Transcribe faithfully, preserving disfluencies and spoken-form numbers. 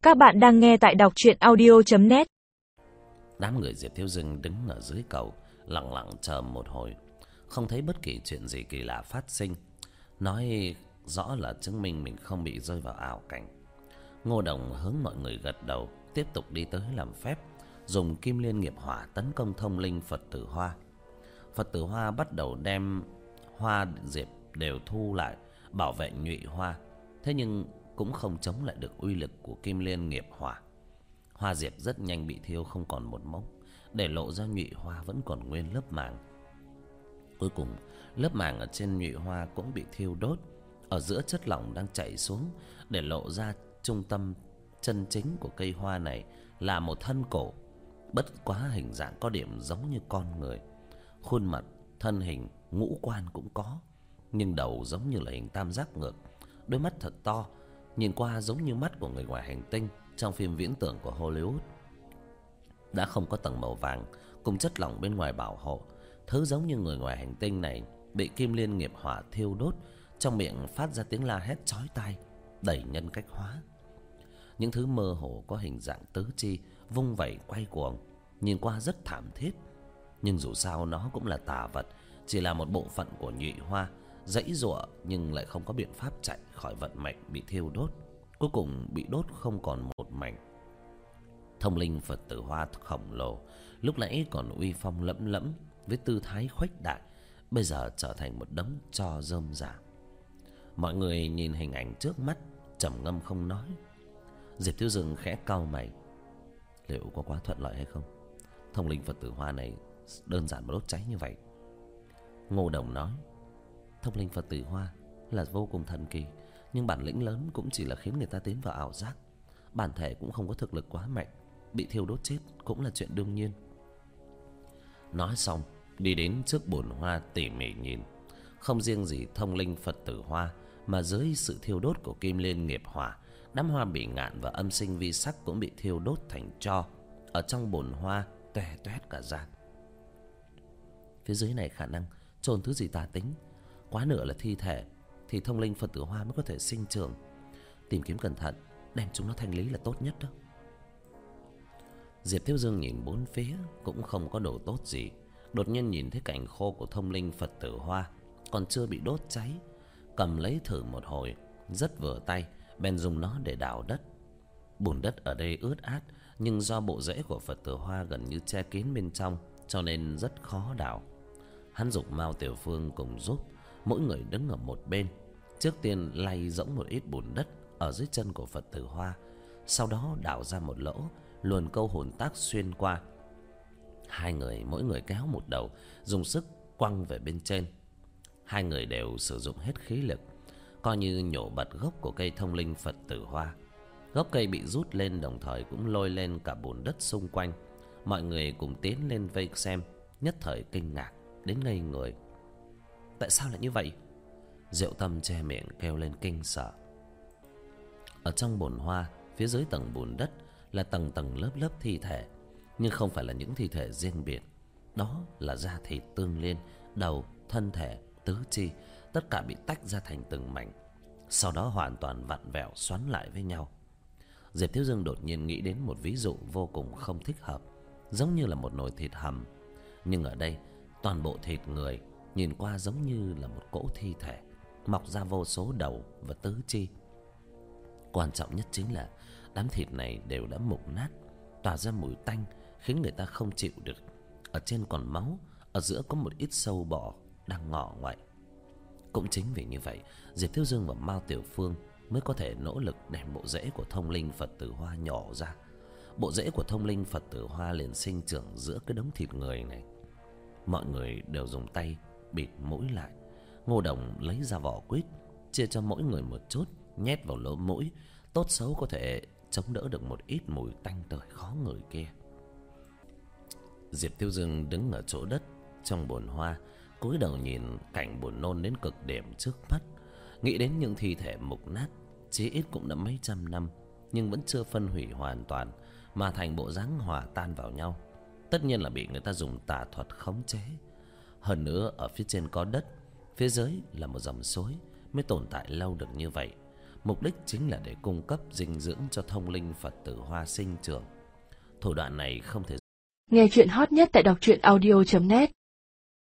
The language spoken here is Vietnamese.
Các bạn đang nghe tại đọc truyện audio chấm net. Đám người Diệp Thiếu Dưng đứng ở dưới cầu, lặng lặng chờ một hồi, không thấy bất kỳ chuyện gì kỳ lạ phát sinh, nói rõ là chứng minh mình không bị rơi vào ảo cảnh. Ngô Đồng hướng mọi người gật đầu, tiếp tục đi tới làm phép, dùng kim liên nghiệp hỏa tấn công thông linh Phật tử Hoa. Phật tử Hoa bắt đầu đem hoa diệp đều thu lại, bảo vệ Nhụy Hoa, thế nhưng cũng không chống lại được uy lực của kim liên nghiệp hỏa. Hoa diệp rất nhanh bị thiêu không còn một mống, để lộ ra Nhụy Hoa vẫn còn nguyên lớp màng. Cuối cùng, lớp màng ở trên Nhụy Hoa cũng bị thiêu đốt, ở giữa chất lỏng đang chảy xuống, để lộ ra trung tâm chân chính của cây hoa này là một thân cổ, bất quá hình dạng có điểm giống như con người. Khuôn mặt, thân hình, ngũ quan cũng có, nhưng đầu giống như là hình tam giác ngược, đôi mắt thật to, nhìn qua giống như mắt của người ngoài hành tinh trong phim viễn tưởng của Hollywood. Đã không có tầng màu vàng cùng chất lỏng bên ngoài bảo hộ, thứ giống như người ngoài hành tinh này bị kim liên nghiệp hỏa thiêu đốt, trong miệng phát ra tiếng la hét chói tai, đầy nhân cách hóa. Những thứ mơ hồ có hình dạng tứ chi vung vẩy quay cuồng, nhìn qua rất thảm thiết, nhưng dù sao nó cũng là tà vật, chỉ là một bộ phận của Nhụy Hoa, giãy giụa nhưng lại không có biện pháp chạy khỏi vận mệnh bị thiêu đốt, cuối cùng bị đốt không còn một mảnh. Thông linh Phật tử Hoa khổng lồ lúc nãy còn uy phong lẫm lẫm với tư thái khuếch đại, bây giờ trở thành một đống tro rơm rả. Mọi người nhìn hình ảnh trước mắt trầm ngâm không nói. Diệp Thiếu Dưng khẽ cau mày, liệu có quá thuận lợi hay không? Thông linh Phật tử Hoa này đơn giản mà đốt cháy như vậy. Ngô Đồng nói, thông linh Phật tử Hoa là vô cùng thần kỳ, nhưng bản lĩnh lớn cũng chỉ là khiến người ta tiến vào ảo giác, bản thể cũng không có thực lực quá mạnh, bị thiêu đốt chết cũng là chuyện đương nhiên. Nói xong, đi đến trước bồn hoa tỉ mỉ nhìn. Không riêng gì thông linh Phật tử Hoa, mà dưới sự thiêu đốt của kim liên nghiệp hỏa, đám hoa bỉ ngạn và âm sinh vi sắc cũng bị thiêu đốt thành tro, ở trong bồn hoa toe toét cả ra. Phía dưới này khả năng chôn thứ gì tà tính, quá nửa là thi thể, thì thông linh Phật tử Hoa mới có thể sinh trưởng. Tìm kiếm cẩn thận, đem chúng nó thanh lý là tốt nhất đó. Diệp Thiếu Dương nhìn bốn phía cũng không có đồ tốt gì, đột nhiên nhìn thấy cảnh khô của thông linh Phật tử Hoa còn chưa bị đốt cháy, cầm lấy thử một hồi, rất vừa tay, bèn dùng nó để đào đất. Bùn đất ở đây ướt át, nhưng do bộ rễ của Phật tử Hoa gần như che kín bên trong, cho nên rất khó đào. Hắn giục Mao Tiểu Phương cùng giúp, mỗi người đứng ở một bên. Trước tiên lay rỗng một ít bùn đất ở dưới chân của Phật tử Hoa, sau đó đào ra một lỗ, luồn câu hồn tác xuyên qua. Hai người mỗi người kéo một đầu, dùng sức quăng về bên trên. Hai người đều sử dụng hết khí lực, coi như nhổ bật gốc của cây thông linh Phật tử Hoa. Gốc cây bị rút lên, đồng thời cũng lôi lên cả bùn đất xung quanh. Mọi người cùng tiến lên vây xem, nhất thời kinh ngạc đến ngây người. Tại sao lại như vậy? Diệu Tâm che miệng kêu lên kinh sợ. Ở trong bồn hoa, phía dưới tầng bùn đất là tầng tầng lớp lớp thi thể, nhưng không phải là những thi thể riêng biệt. Đó là da thịt tương liên, đầu, thân thể, tứ chi, tất cả bị tách ra thành từng mảnh, sau đó hoàn toàn vặn vẹo xoắn lại với nhau. Diệp Thiếu Dương đột nhiên nghĩ đến một ví dụ vô cùng không thích hợp, giống như là một nồi thịt hầm, nhưng ở đây toàn bộ thịt người, nhìn qua giống như là một cỗ thi thể, mọc ra vô số đầu và tứ chi. Quan trọng nhất chính là đám thịt này đều đã mục nát, tỏa ra mùi tanh khiến người ta không chịu được. Ở trên còn máu, ở giữa có một ít sâu bọ đang ngọ ngoại. Cũng chính vì như vậy, Diệp Thiếu Dương và Mao Tiểu Phương mới có thể nỗ lực đem bộ rễ của thông linh Phật tử Hoa nhỏ ra. Bộ rễ của thông linh Phật tử Hoa liền sinh trưởng giữa cái đống thịt người này. Mọi người đều dùng tay bịt mũi lại. Ngô Đồng lấy ra vỏ quýt, chia cho mỗi người một chút, nhét vào lỗ mũi, tốt xấu có thể chống đỡ được một ít mùi tanh tưởi khó ngửi kia. Diệp Thiếu Dương đứng ở chỗ đất trong bồn hoa, cúi đầu nhìn cảnh buồn nôn đến cực điểm trước mắt, nghĩ đến những thi thể mục nát, chí ít cũng đã mấy trăm năm, nhưng vẫn chưa phân hủy hoàn toàn, mà thành bộ dáng hòa tan vào nhau. Tất nhiên là bị người ta dùng tà thuật khống chế. Hơn nữa ở phía trên có đất, phía dưới là một dòng suối mới tồn tại lâu được như vậy. mục đích chính là để cung cấp dinh dưỡng cho thông linh Phật tử Hoa Sinh Trường. Thủ đoạn này không thể. Nghe chuyện hot nhất tại đọc truyện audio chấm net.